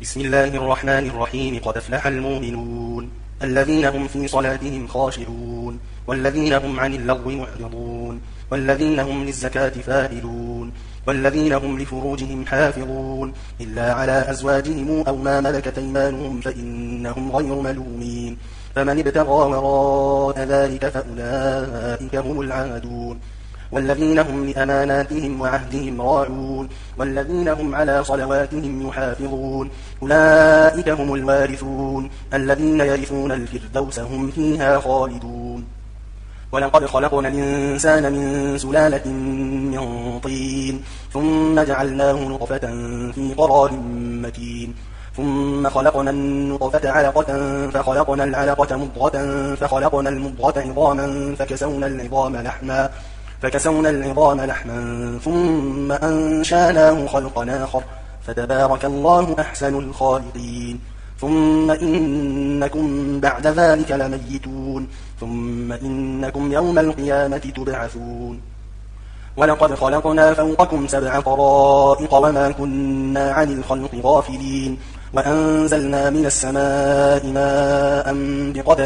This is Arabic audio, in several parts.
بسم الله الرحمن الرحيم. قد أفلح المؤمنون الذين هم في صلاتهم خاشعون والذين هم عن اللغو معرضون والذين هم للزكاة فاعلون والذين هم لفروجهم حافظون إلا على أزواجهم أو ما ملكت أيمانهم فإنهم غير ملومين. فمن ابتغى وراء ذلك فأولئك هم العادون. والذين هم لأماناتهم وعهدهم راعون والذين هم على صلواتهم يحافظون أولئك هم الوارثون الذين يرثون الفردوس هم فيها خالدون. ولقد خلقنا الإنسان من سلالة من طين ثم جعلناه نطفة في قرار مكين ثم خلقنا النطفة علقة فخلقنا العلقة مضغة فخلقنا المضغة عظاما فكسونا العظام لحما ثم أنشاناه خلقا آخر فتبارك الله أحسن الخالقين. ثم إنكم بعد ذلك لميتون ثم إنكم يوم القيامة تبعثون. ولقد خلقنا فوقكم 7 طرائق وما كنا عن الخلق غافلين وأنزلنا من السماء ماء بقدر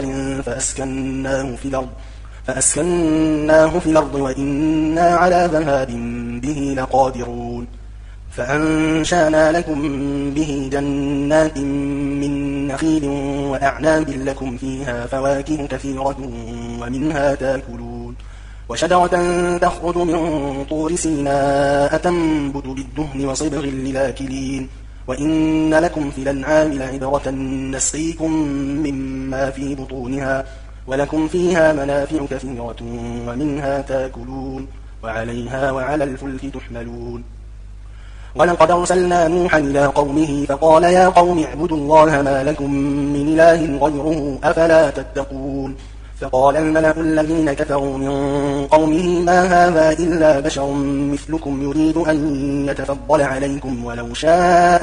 فأسكناه في الأرض وإنا على ذهاب به لقادرون. فأنشأنا لكم به جنات من نخيل وأعناب لكم فيها فواكه كثيرة ومنها تأكلون وشجرة تخرج من طور سيناء تنبت بالدهن وصبغ للآكلين وإن لكم في الأنعام لعبرة نسقيكم مما في بطونها ولكم فيها منافع كثيرة ومنها تأكلون وعليها وعلى الفلك تحملون. ولقد أرسلنا نوحا إلى قومه فقال يا قوم اعبدوا الله ما لكم من إله غيره أفلا تتقون. فقال الملأ الذين كفروا من قومه ما هذا إلا بشر مثلكم يريد أن يتفضل عليكم ولو شاء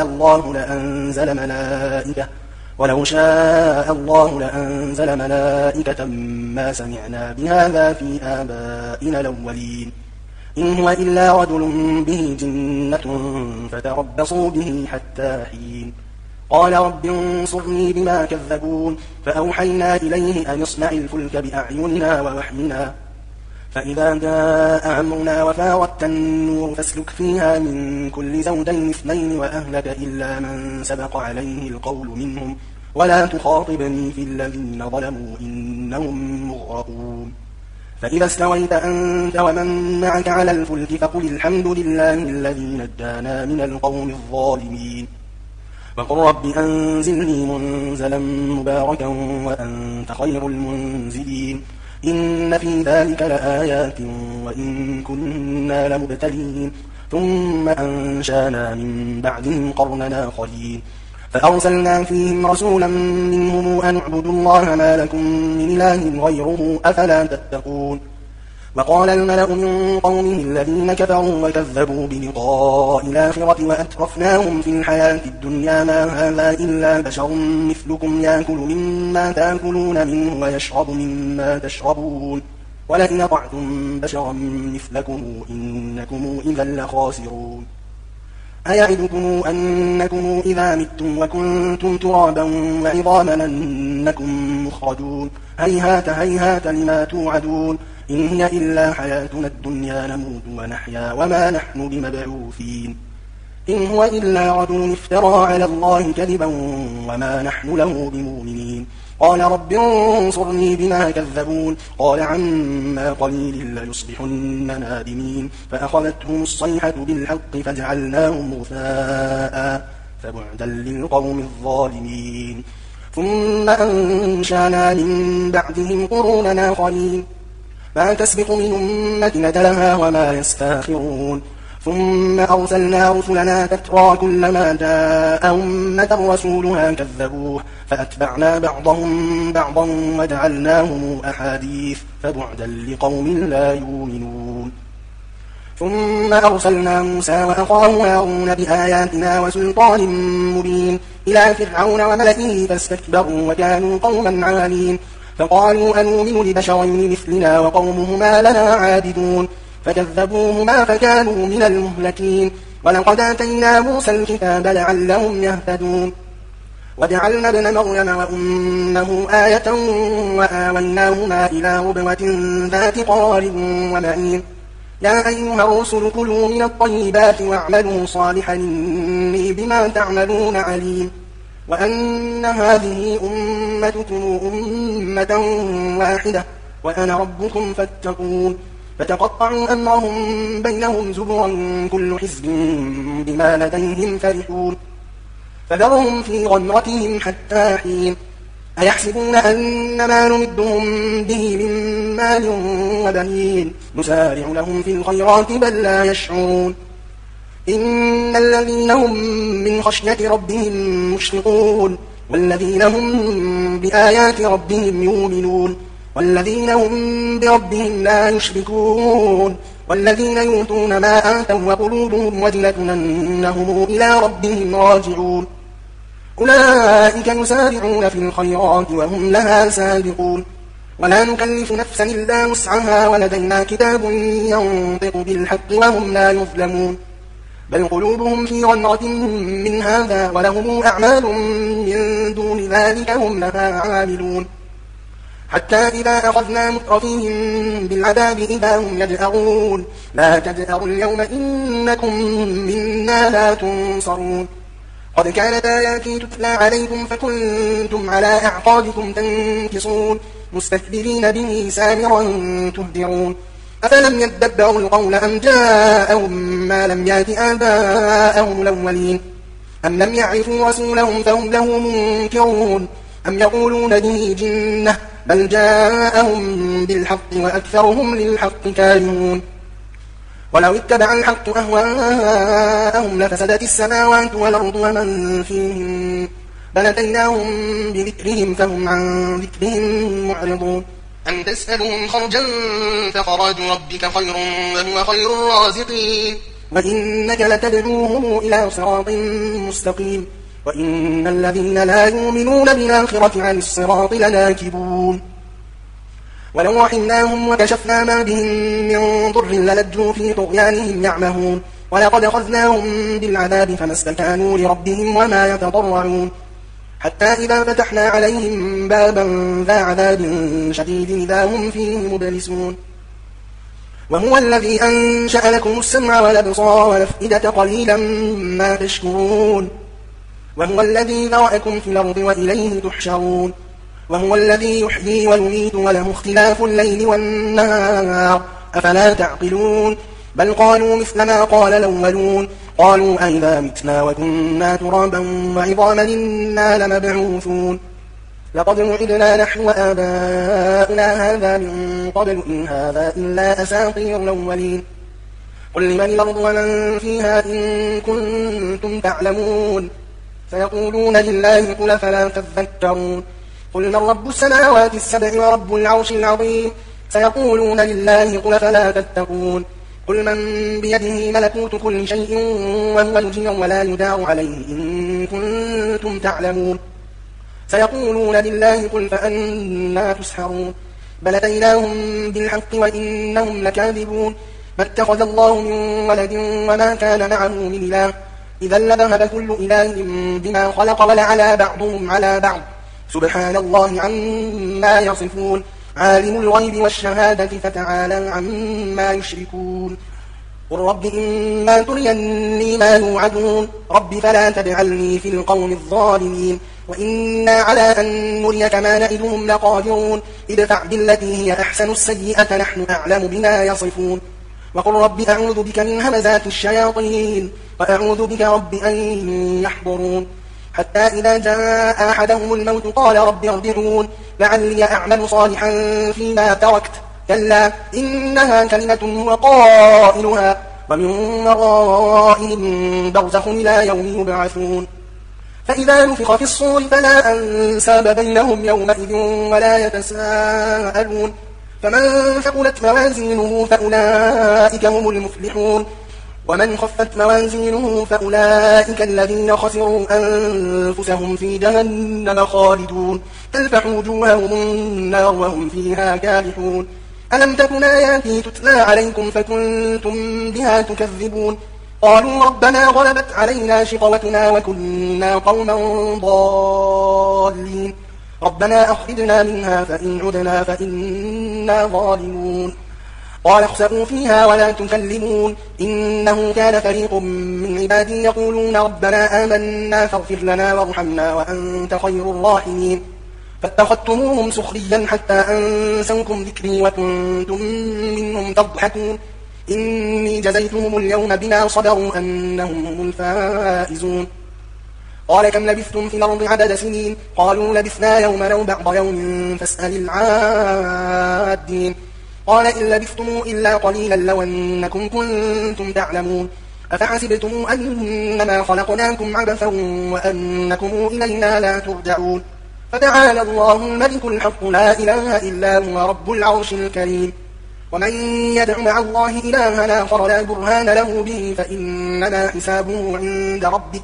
الله لأنزل ملائكة ما سمعنا بهذا في آبائنا الأولين إن هو إلا رجل به جنة فتربصوا به حتى حين. قال رب انصرني بما كذبون فأوحينا إليه أن يصنع الفلك بأعيننا ووحينا فإذا جاء أمرنا وفاردت النور فاسلك فيها من كل زوجين 2 وأهلك إلا من سبق عليه القول منهم ولا تخاطبني في الذين ظلموا إنهم مغرقون. فإذا استويت أنت ومن معك على الفلك فقل الحمد لله الذي نجانا من القوم الظالمين وقل رب أنزلني منزلا مباركا وأنت خير المنزلين إن في ذلك لآيات وإن كنا لمبتلين. ثم أنشانا من بعدهم قرننا آخرين فأرسلنا فيهم رسولا منهم أن اعبدوا الله ما لكم من إله غيره أفلا تتقون. وقال الملأ من قومه الذين كفروا وكذبوا بلقاء الآخرة وأترفناهم في الحياة الدنيا ما هذا إلا بشر مثلكم يأكل مما تأكلون منه ويشرب مما تشربون ولئن أطعتم بشرا مثلكم إنكم إذا لخاسرون. أيعدكم أنكم إذا متم وكنتم ترابا وعظاما أنكم مخرجون هيهات هيهات لما توعدون إن هي إلا حياتنا الدنيا نموت ونحيا وما نحن بمبعوثين إن هو إلا رجل افترى على الله كذبا وما نحن له بمؤمنين. قال رب انصرني بما كذبون قال عما قليل ليصبحن نادمين فأخذتهم الصيحة بالحق فجعلناهم غثاء فبعدا للقوم الظالمين. ثم أنشأنا من بعدهم قرونا آخرين ما تسبق من أمة أجلها وما يستأخرون. ثم أرسلنا رسلنا تترى كلما جاء أمة رسولها كذبوه فأتبعنا بعضهم بعضا وجعلناهم أحاديث فبعدا لقوم لا يؤمنون. ثم أرسلنا موسى وأخاه هارون بآياتنا وسلطان مبين إلى فرعون وملئه فاستكبروا وكانوا قوما عالين فقالوا أنؤمن لبشرين مثلنا وقومهما لنا عابدون فكذبوهما فكانوا من المهلكين. ولقد آتينا موسى الكتاب لعلهم يهتدون وجعلنا ابن مريم وأمه آية وآويناهما إلى ربوة ذات قرار ومعين يا أيها الرسل كلوا من الطيبات واعملوا صالحا إني بما تعملون عليم وأن هذه أمتكم أمة واحدة وأنا ربكم فاتقون فتقطعوا أمرهم بينهم زبرا كل حزب بما لديهم فرحون فذرهم في غمرتهم حتى حين أيحسبون أن ما نمدهم به من مال وبنين نسارع لهم في الخيرات بل لا يشعرون إن الذين هم من خشية ربهم مشفقون والذين هم بآيات ربهم يؤمنون والذين هم بربهم لا يشركون والذين يؤتون ما آتوا وقلوبهم وجلة أنهم إلى ربهم راجعون أولئك يسارعون في الخيرات وهم لها سابقون ولا نكلف نفسا إلا وسعها ولدينا كتاب ينطق بالحق وهم لا يظلمون بل قلوبهم في غمرة من هذا ولهم أعمال من دون ذلك هم لها عاملون حتى إذا أخذنا مترفيهم بالعذاب إذا هم يجأرون لا تجأروا اليوم إنكم منا لا تنصرون قد كانت آياتي تتلى عليكم فكنتم على أعقابكم تنكصون مستكبرين به سامرا تهدرون أفلم يدبروا القول أم جاءهم ما لم يأت آباءهم الأولين أم لم يعرفوا رسولهم فهم له منكرون أم يقولون به جنة بل جاءهم بالحق وأكثرهم للحق كارهون ولو اتبع الحق أهواءهم لفسدت السماوات والأرض ومن فيهم بل أتيناهم بذكرهم فهم عن ذكرهم معرضون أم تسألهم خرجا فخراج ربك خير وهو خير الرازقين وإنك لتدعوهم إلى صراط مستقيم وإن الذين لا يؤمنون بالآخرة عن الصراط لناكبون ولو رحمناهم وكشفنا ما بهم من ضر للجوا في طغيانهم يعمهون ولقد أخذناهم بالعذاب فما استكانوا لربهم وما يتضرعون حتى إذا فتحنا عليهم بابا ذا عذاب شديد إذا هم فيه مبلسون وهو الذي أنشأ لكم السمع والأبصار والأفئدة قليلا ما تشكرون وهو الذي ذرأكم في الأرض وإليه تحشرون وهو الذي يحيي ويميت وله اختلاف الليل والنهار أفلا تعقلون بل قالوا مثل ما قال الأولون قالوا أئذا متنا وكنا ترابا وعظاما إنا لمبعوثون لقد وعدنا نحن وآباؤنا هذا من قبل إن هذا إلا أساطير الأولين قل لمن الأرض ومن فيها إن كنتم تعلمون سيقولون لله قل فلا تذكرون قل من رب السماوات السبع ورب العرش العظيم سيقولون لله قل فلا تتقون قل من بيده ملكوت كل شيء وهو يجير ولا يدار عليه إن كنتم تعلمون سيقولون لله قل فأنا تسحرون بل أتيناهم بالحق وإنهم لكاذبون ما اتخذ الله من ولد وما كان معه من إله إذا لذهب كل إله بما خلق ولعلى بعضهم على بعض سبحان الله عما يصفون عالم الغيب والشهادة فتعالى عما يشركون قل رب إما تريني ما يوعدون رب فلا تجعلني في القوم الظالمين وإنا على أن نريك ما نعدهم لقادرون ادفع بالتي هي أحسن السيئة نحن أعلم بما يصفون وقل رب أعوذ بك من همزات الشياطين وأعوذ بك رب أن يحضرون حتى إذا جاء أحدهم الموت قال رب ارجعون لعلي أعمل صالحا فيما تركت كلا إنها كلمة هو قائلها ومن ورائهم برزخ إلى يوم يبعثون فإذا نفخ في الصور فلا أنساب بينهم يومئذ ولا يتساءلون فمن ثقلت موازينه فأولئك هم المفلحون ومن خفت موازينه فأولئك الذين خسروا أنفسهم في جهنم خالدون تلفح وجوههم النار وهم فيها كالحون ألم تكن آياتي تتلى عليكم فكنتم بها تكذبون قالوا ربنا غلبت علينا شقوتنا وكنا قوما ضالين ربنا أخرجنا منها فإن عدنا فإنا ظالمون قال اخسئوا فيها ولا تكلمون إنه كان فريق من عبادي يقولون ربنا آمنا فاغفر لنا وارحمنا وأنت خير الراحمين فاتخذتموهم سخريا حتى أنسوكم ذكري وكنتم منهم تضحكون إني جزيتهم اليوم بما صبروا أنهم هم الفائزون قال كم لبثتم في الأرض عدد سنين قالوا لبثنا يوما أو بعض يوم فاسأل العادين قال إن لبثتم إلا قليلا لو أنكم كنتم تعلمون أفحسبتم أنما خلقناكم عبثا وأنكم إلينا لا ترجعون فتعالى الله الملك الحق لا إله إلا هو رب العرش الكريم ومن يدع مع الله إلها آخر لا برهان له به فإنما حسابه عند ربه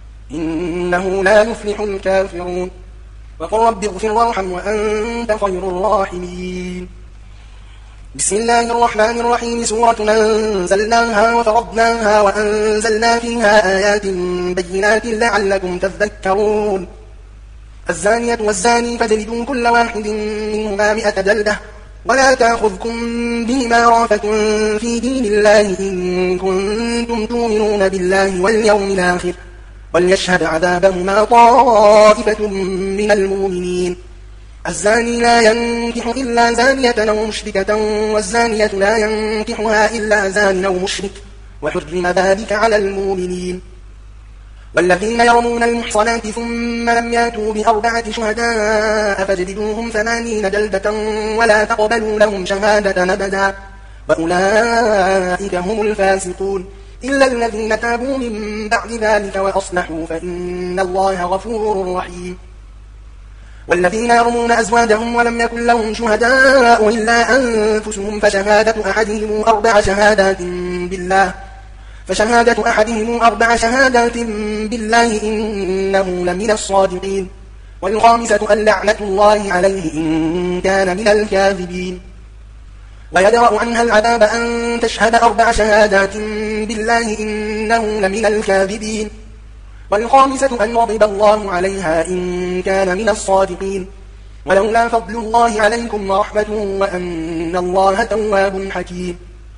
إنه لا يفلح الكافرون وقل رب اغفر وارحم وأنت خير الراحمين بسم الله الرحمن الرحيم سورة أنزلناها وفرضناها وأنزلنا فيها آيات بينات لعلكم تذكرون الزانية والزاني فاجلدوا كل واحد منهما 100 جلدة ولا تأخذكم بهما رأفة في دين الله إن كنتم تؤمنون بالله واليوم الآخر وليشهد عذابهما طائفة من المؤمنين الزاني لا ينكح إلا زانية أو مشركة والزانية لا ينكحها إلا زان أو مشرك وحرم ذلك على المؤمنين والذين يرمون المحصنات ثم لم ياتوا ب4 شهداء فاجلدوهم 80 جلدة ولا تقبلوا لهم شهادة أبدا وأولئك هم الفاسقون إلا الذين تابوا من بعد ذلك وأصلحوا فإن الله غفور رحيم والذين يرمون أزواجهم ولم يكن لهم شهداء إلا أنفسهم فشهادة أحدهم 4 شهادات بالله إنه لمن الصادقين والخامسة أن لعنة الله عليه إن كان من الكاذبين ويدرأ عنها العذاب أن تشهد 4 شهادات بالله إنه لمن الكاذبين والخامسة أن غضب الله عليها إن كان من الصادقين ولولا فضل الله عليكم ورحمته وأن الله تواب حكيم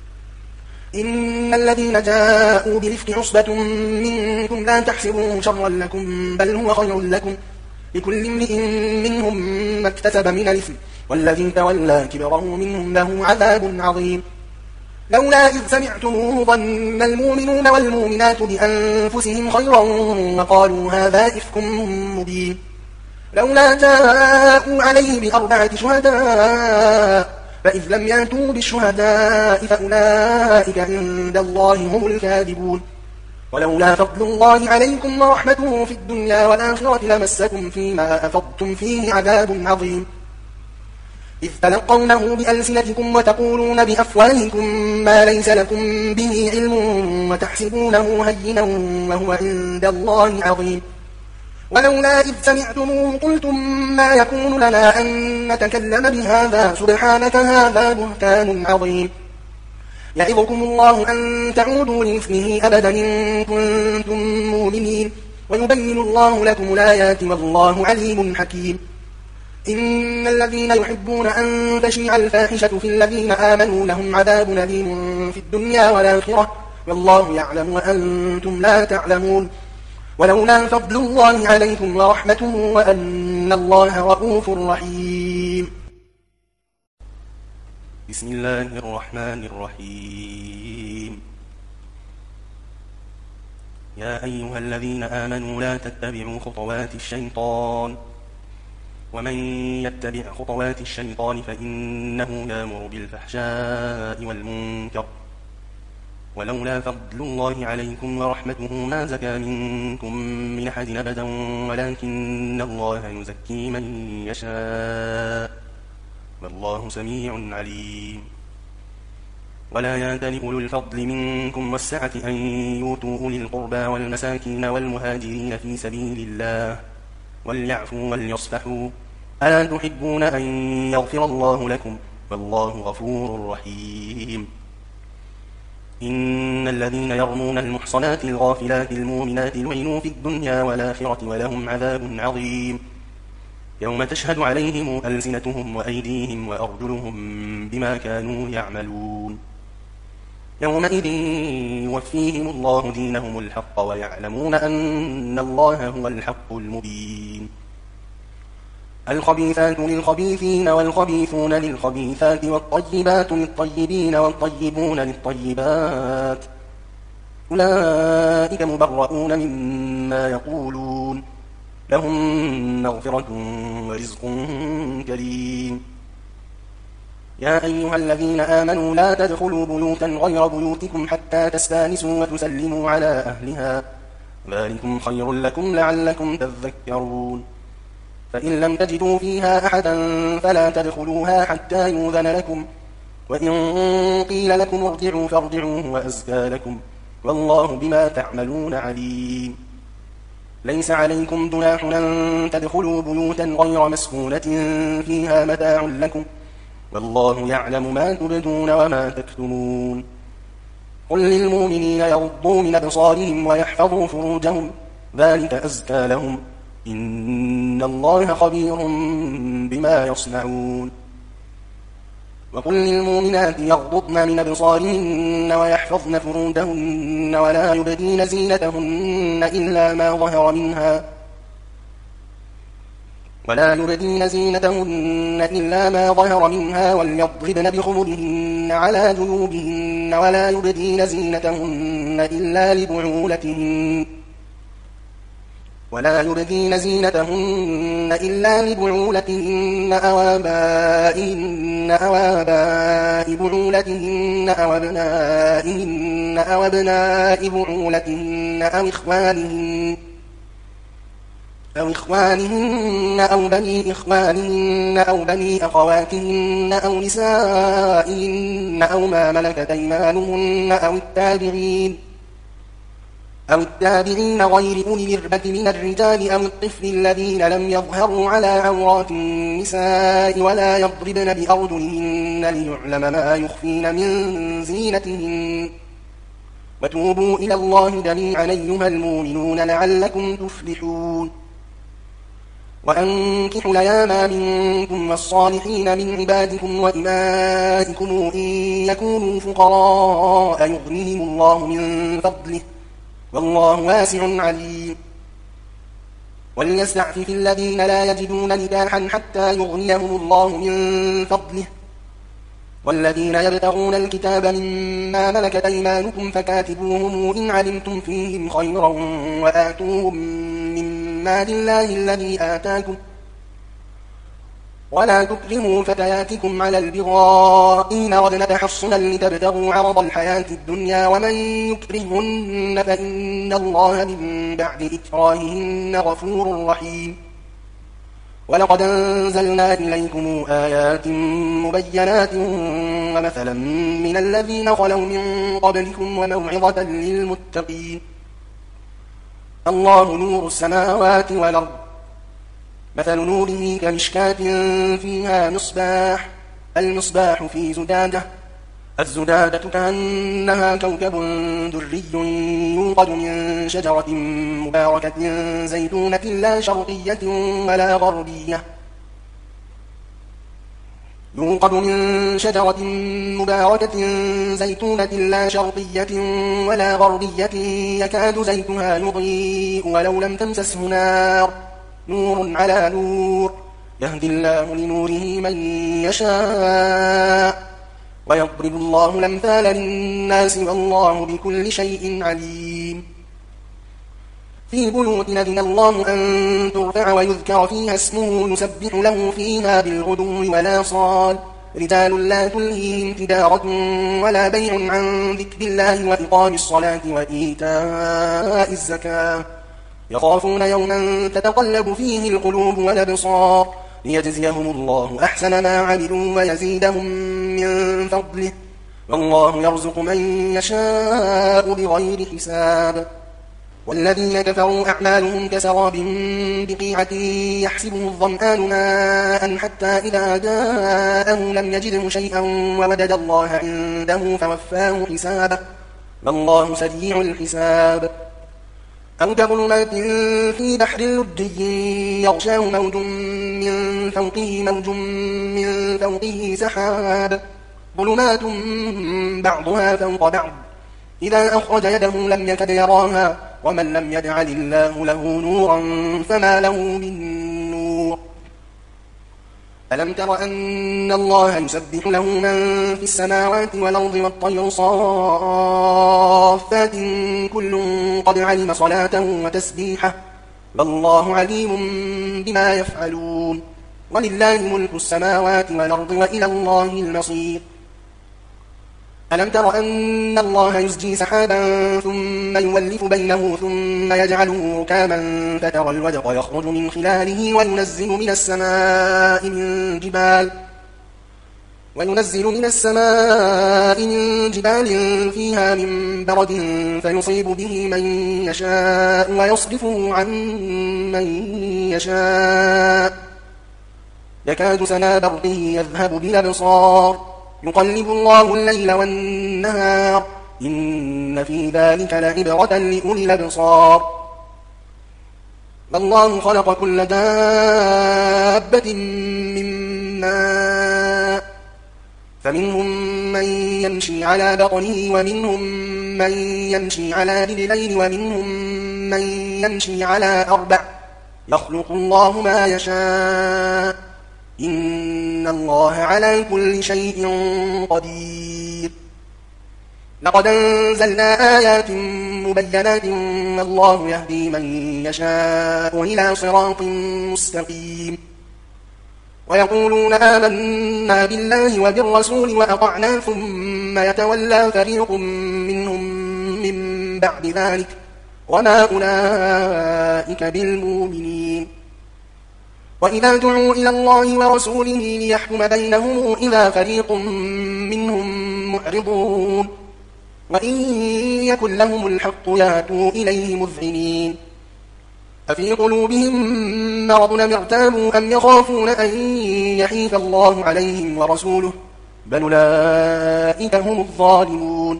إن الذين جاءوا بالإفك عصبة منكم لا تحسبوه شرا لكم بل هو خير لكم لكل امرئ منهم ما اكتسب من الإثم والذي تولى كبره منهم له عذاب عظيم لولا إذ سمعتموه ظن المؤمنون والمؤمنات بأنفسهم خيرا وقالوا هذا إفك مبين لولا جاءوا عليه ب4 شهداء فإذ لم يأتوا بالشهداء فأولئك عند الله هم الكاذبون ولولا فضل الله عليكم ورحمته في الدنيا والآخرة لمسكم فيما أفضتم فيه عذاب عظيم إذ تلقونه بألسنتكم وتقولون بأفواهكم ما ليس لكم به علم وتحسبونه هينا وهو عند الله عظيم ولولا إذ سمعتموه قلتم ما يكون لنا أن نتكلم بهذا سبحانك هذا بهتان عظيم يعظكم الله أن تعودوا لمثله أبدا إن كنتم مؤمنين ويبين الله لكم الآيات والله عليم حكيم إن الذين يحبون أن تشيع الفاحشة في الذين آمنوا لهم عذاب أليم في الدنيا والآخرة والله يعلم وأنتم لا تعلمون ولولا فضل الله عليكم ورحمته وأن الله رؤوف رحيم بسم الله الرحمن الرحيم يا أيها الذين آمنوا لا تتبعوا خطوات الشيطان ومن يتبع خطوات الشيطان فإنه يأمر بالفحشاء والمنكر ولولا فضل الله عليكم ورحمته ما زكى منكم من أحد أبدا ولكن الله يزكي من يشاء والله سميع عليم ولا يأتل أولو الفضل منكم والسعة أن يؤتوا أولي القربى والمساكين والمهاجرين في سبيل الله وليعفوا وليصفحوا ألا تحبون أن يغفر الله لكم والله غفور رحيم إن الذين يرمون المحصنات الغافلات المؤمنات لعنوا في الدنيا والآخرة ولهم عذاب عظيم يوم تشهد عليهم ألسنتهم وأيديهم وأرجلهم بما كانوا يعملون يومئذ يوفيهم الله دينهم الحق ويعلمون أن الله هو الحق المبين الخبيثات للخبيثين والخبيثون للخبيثات والطيبات للطيبين والطيبون للطيبات أولئك مبرؤون مما يقولون لهم مغفرة ورزق كريم يا أيها الذين آمنوا لا تدخلوا بيوتا غير بيوتكم حتى تستانسوا وتسلموا على أهلها ذلكم خير لكم لعلكم تذكرون فإن لم تجدوا فيها أحدا فلا تدخلوها حتى يؤذن لكم وإن قيل لكم ارجعوا فارجعوا هو أزكى لكم والله بما تعملون عليم ليس عليكم جناح أن تدخلوا بيوتا غير مسكونة فيها متاع لكم والله يعلم ما تبدون وما تكتمون قل للمؤمنين يغضوا من أبصارهم ويحفظوا فروجهم ذلك أزكى لهم إن الله خبير بما يصنعون وقل للمؤمنات يغضضن من أبصارهن ويحفظن فروجهن ولا يبدين زينتهن إلا ما ظهر منها وليضربن بخمرهن على جنوبهن ولا يبدين زينتهن إلا لبعولتهن أو آباء بعولتهن أو أبنائهن أو أبناء بعولتهن أو إخوانهن أو بني إخوانهن أو بني أخواتهن أو نسائهن أو ما ملكت أيمانهن أو التابعين غير أولي الإربة من الرجال أو الطفل الذين لم يظهروا على عورات النساء ولا يضربن بأرجلهن ليعلم ما يخفين من زينتهن وتوبوا إلى الله جميعا أيها المؤمنون لعلكم تفلحون وأنكحوا الأيام منكم والصالحين من عبادكم وإمائكم إن يكونوا فقراء يغنيهم الله من فضله والله واسع عليم وليستعفف الذين لا يجدون نكاحا حتى يغنيهم الله من فضله والذين يبتغون الكتاب مما ملكت أيمانكم فكاتبوهم إن علمتم فيهم خيرا وآتوهم من مال الله الذي آتاكم ولا تكرهوا فتياتكم على البغاء إن أردنا تحصنا لتبتغوا عرض الحياة الدنيا ومن يكرهن فإن الله من بعد إكراههن غفور رحيم ولقد أنزلنا إليكم آيات مبينات ومثلا من الذين خلوا من قبلكم وموعظة للمتقين الله نور السماوات والأرض مثل نوره كمشكاة فيها مصباح المصباح في زجاجة الزجاجة كأنها كوكب دري يوقد من شجرة مباركة زيتونة لا شرقية ولا غربية يكاد زيتها يضيء ولو لم تمسسه نار نور على نور يهدي الله لنوره من يشاء ويضرب الله الأمثال للناس والله بكل شيء عليم في بيوت أذن الله أن ترفع ويذكر فيها اسمه يسبح له فيها بالغدو والآصال رجال لا تلهيهم تجارة ولا بيع عن ذكر الله وإقام الصلاة وإيتاء الزكاة يخافون يوما تتقلب فيه القلوب والأبصار ليجزيهم الله أحسن ما عملوا ويزيدهم من فضله والله يرزق من يشاء بغير حساب والذين كفروا أعمالهم كسراب بقيعة يحسبه الظمآن ماء حتى إذا جاءه لم يجده شيئا ووجد الله عنده فوفاه حسابه والله سريع الحساب أو كظلمات في بحر لجي يغشاه موج من فوقه سحاب ظلمات بعضها فوق بعض إذا أخرج يده لم يكد يراها ومن لم يجعل الله له نورا فما له من نور ألم تر أن الله يسبح له من في السماوات والأرض والطير صافات كل قد علم صلاته وتسبيحه والله عليم بما يفعلون ولله ملك السماوات والأرض وإلى الله المصير ألم تر أن الله يزجي سحابا ثم يولف بينه ثم يجعله ركاما فترى الودق يخرج من خلاله وينزل من السماء من جبال فيها من برد فيصيب به من يشاء ويصرفه عن من يشاء يكاد سنا برقه يذهب بالأبصار يقلب الله الليل والنهار إن في ذلك لعبرة لأولي الأبصار والله خلق كل دابة من ماء فمنهم من يمشي على بطنه ومنهم من يمشي على رجلين ومنهم من يمشي على أربع يخلق الله ما يشاء إن الله على كل شيء قدير لقد أنزلنا آيات مبينات والله يهدي من يشاء إلى صراط مستقيم ويقولون آمنا بالله وبالرسول وأطعنا ثم يتولى فريق منهم من بعد ذلك وما أولئك بالمؤمنين وإذا دعوا إلى الله ورسوله ليحكم بينهم إذا فريق منهم معرضون وإن يكن لهم الحق يأتوا إليه مذعنين أفي قلوبهم مرض ارتابوا أم يخافون أن يحيف الله عليهم ورسوله بل أولئك هم الظالمون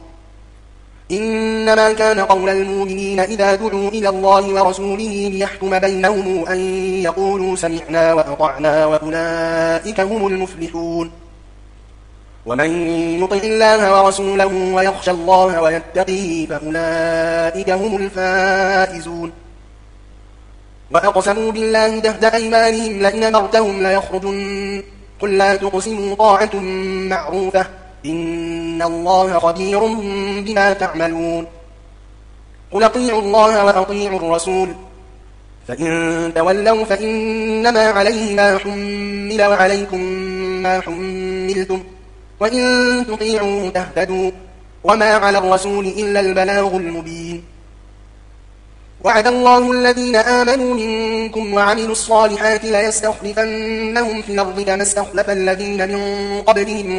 إنما كان قول المؤمنين إذا دعوا إلى الله ورسوله ليحكم بينهم أن يقولوا سمعنا وأطعنا وأولئك هم المفلحون ومن يطع الله ورسوله ويخشى الله ويتقيه فأولئك هم الفائزون وأقسموا بالله جهد أيمانهم لئن أمرتهم ليخرجن قل لا تقسموا طاعة معروفة إن الله خبير بما تعملون قل أطيعوا الله وأطيعوا الرسول فإن تولوا فإنما عليه ما حمل وعليكم ما حملتم وإن تطيعوا تهتدوا وما على الرسول إلا البلاغ المبين وعد الله الذين آمنوا منكم وعملوا الصالحات ليستخلفنهم في الأرض كما استخلف الذين من قبلهم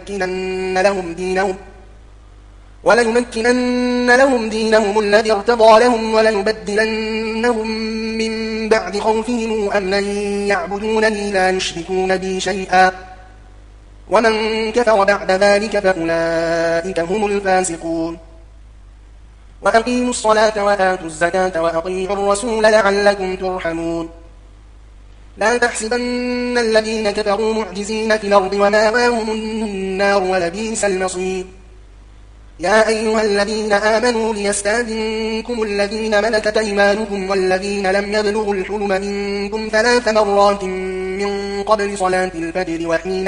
وليمكنن لهم دينهم الذي ارتضى لهم وليبدلنهم من بعد خوفهم أمنا يعبدونني لا يشركون بي شيئا ومن كفر بعد ذلك فأولئك هم الفاسقون وأقيموا الصلاة وآتوا الزكاة وأطيعوا الرسول لعلكم ترحمون لا تحسبن الذين كفروا معجزين في الأرض ومأواهم النار ولبئس المصير يا أيها الذين آمنوا ليستأذنكم الذين ملكت أيمانكم والذين لم يبلغوا الحلم منكم 3 مرات من قبل صلاة الفجر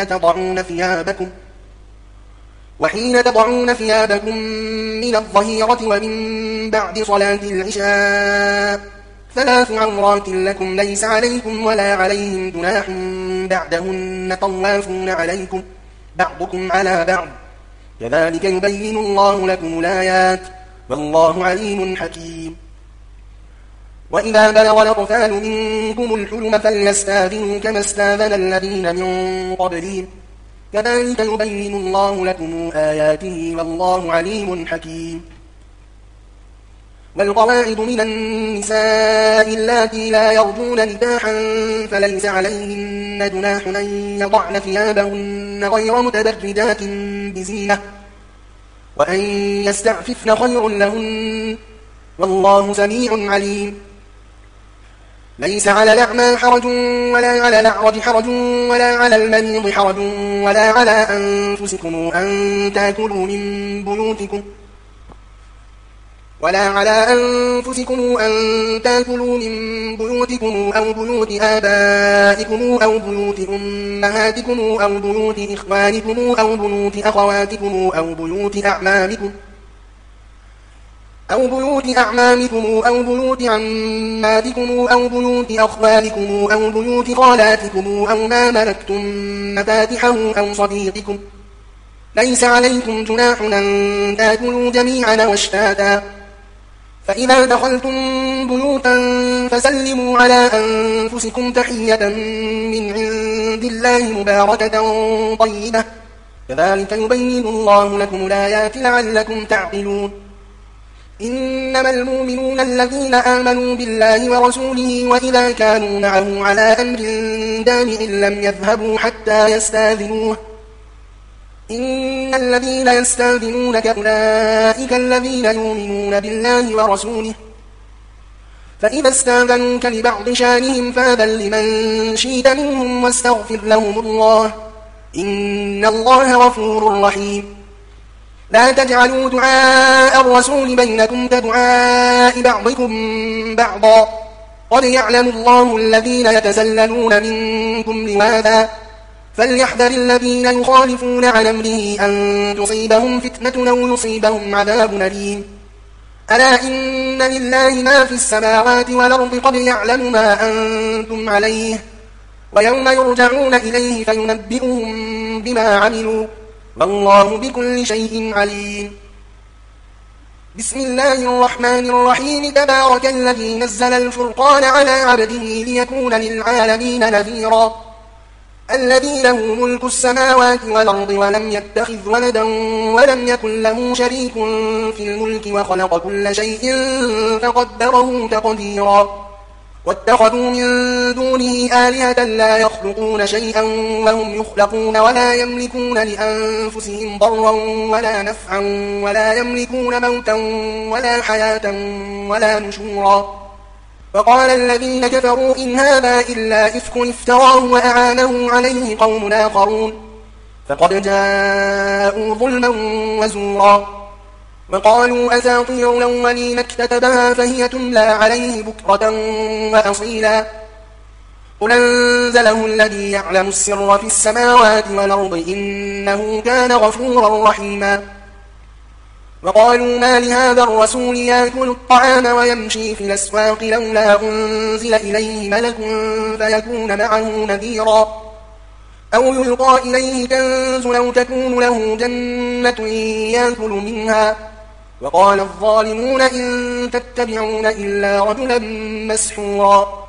وحين تضعون ثيابكم من الظهيرة ومن بعد صلاة العشاء 3 عورات لكم ليس عليكم ولا عليهم جناح بعدهن طوافون عليكم بعضكم على بعض كذلك يبين الله لكم الآيات والله عليم حكيم وإذا بلغ الأطفال منكم الحلم فليستأذنوا كما استأذن الذين من قبلهم كذلك يبين الله لكم آياته والله عليم حكيم والقواعد من النساء اللاتي لا يرجون نكاحا فليس عليهن جناح أن يضعن ثيابهن غير متبرجات بزينة وأن يستعففن خير لهن والله سميع عليم. ليس على الأعمى حرج ولا على الأعرج حرج ولا على المريض حرج ولا على أنفسكم أن تأكلوا من بيوتكم أو بيوت آبائكم أو بيوت أمهاتكم أو بيوت إخوانكم أو بيوت أخواتكم أو بيوت أعمامكم أو بيوت عماتكم أو بيوت أخوالكم أو بيوت خالاتكم أو ما ملكتم مفاتحه أو صديقكم. ليس عليكم جناح أن تأكلوا جميعا واشتاتا. فإذا دخلتم بيوتا فسلموا على أنفسكم تحية من عند الله مباركة طيبة كذلك يبين الله لكم الآيات لعلكم تعقلون. إنما المؤمنون الذين آمنوا بالله ورسوله وإذا كانوا معه على أمر دامع لم يذهبوا حتى يستاذنوه. إن الذين يستاذنونك أولئك الذين يؤمنون بالله ورسوله فإذا استاذنوك لبعض شانهم فأذن لمن شئت منهم واستغفر لهم الله إن الله غفور رحيم. لا تجعلوا دعاء الرسول بينكم كدعاء بعضكم بعضا قد يعلم الله الذين يتسللون منكم لواذا فليحذر الذين يخالفون عن أمره أن تصيبهم فتنة أو يصيبهم عذاب أليم. ألا إن لله ما في السماوات والأرض قد يعلم ما أنتم عليه ويوم يرجعون إليه فينبئهم بما عملوا والله بكل شيء عليم. بسم الله الرحمن الرحيم. تبارك الذي نزل الفرقان على عبده ليكون للعالمين نذيرا. الذي له ملك السماوات والأرض ولم يتخذ ولدا ولم يكن له شريك في الملك وخلق كل شيء فقدره تقديرا. واتخذوا من دونه آلهة لا يخلقون شيئا وهم يخلقون ولا يملكون لأنفسهم ضرا ولا نفعا ولا يملكون موتا ولا حياة ولا نشورا. فقال الذين كفروا إن هذا إلا إفك افتراه وأعانه عليه قوم آخرون فقد جاءوا ظلما وزورا. وقالوا أساطير الأولين اكتتبها فهي تملى عليه بكرة وأصيلا. قل أنزله الذي يعلم السر في السماوات والأرض إنه كان غفورا رحيما. وقالوا ما لهذا الرسول يأكل الطعام ويمشي في الأسواق لولا أنزل إليه ملك فيكون معه نذيرا أو يلقى إليه كنز أو تكون له جنة يأكل منها. وقال الظالمون إن تتبعون إلا رجلا مسحورا.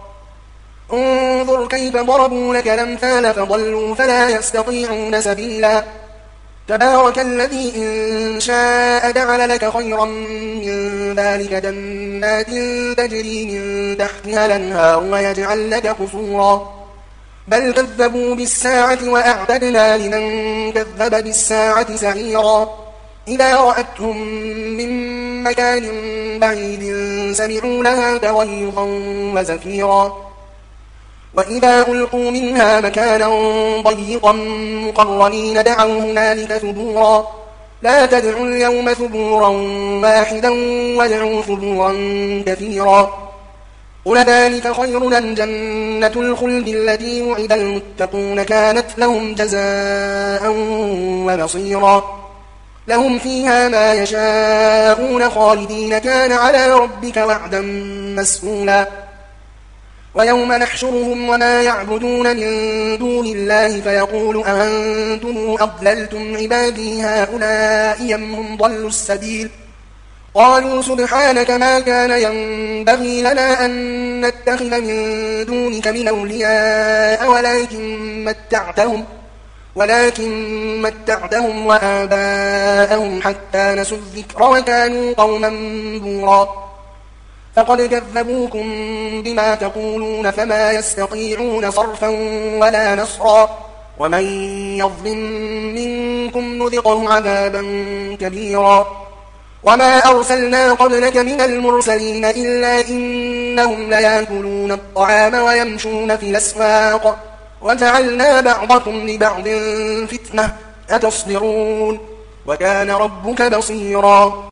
انظر كيف ضربوا لك الأمثال فضلوا فلا يستطيعون سبيلا. تبارك الذي إن شاء جعل لك خيرا من ذلك جنات تجري من تحتها الأنهار ويجعل لك قصورا. بل كذبوا بالساعة وأعتدنا لمن كذب بالساعة سعيرا. إذا رأتهم من مكان بعيد سمعوا لها تغيظا وزفيرا. وإذا ألقوا منها مكانا ضيقا مقرنين دعوا هنالك ثبورا. لا تدعوا اليوم ثبورا واحدا وادعوا ثبورا كثيرا. قل ذلك خير أم جنة الخلد التي وعد المتقون كانت لهم جزاء ومصيرا. لهم فيها ما يشاءون خالدين كان على ربك وعدا مسئولا. ويوم نحشرهم وما يعبدون من دون الله فيقول أأنتم أضللتم عبادي هؤلاء أم هم ضلوا السبيل. قالوا سبحانك ما كان ينبغي لنا أن نتخذ من دونك من أولياء ولكن متعتهم وآباءهم حتى نسوا الذكر وكانوا قوما بورا. فقد كذبوكم بما تقولون فما يستطيعون صرفا ولا نصرا ومن يظلم منكم نذقه عذابا كبيرا وما أرسلنا قبلك من المرسلين إلا إنهم ليأكلون الطعام ويمشون في الأسواق وجعلنا بعضكم لبعض فتنة أتصبرون وكان ربك بصيرا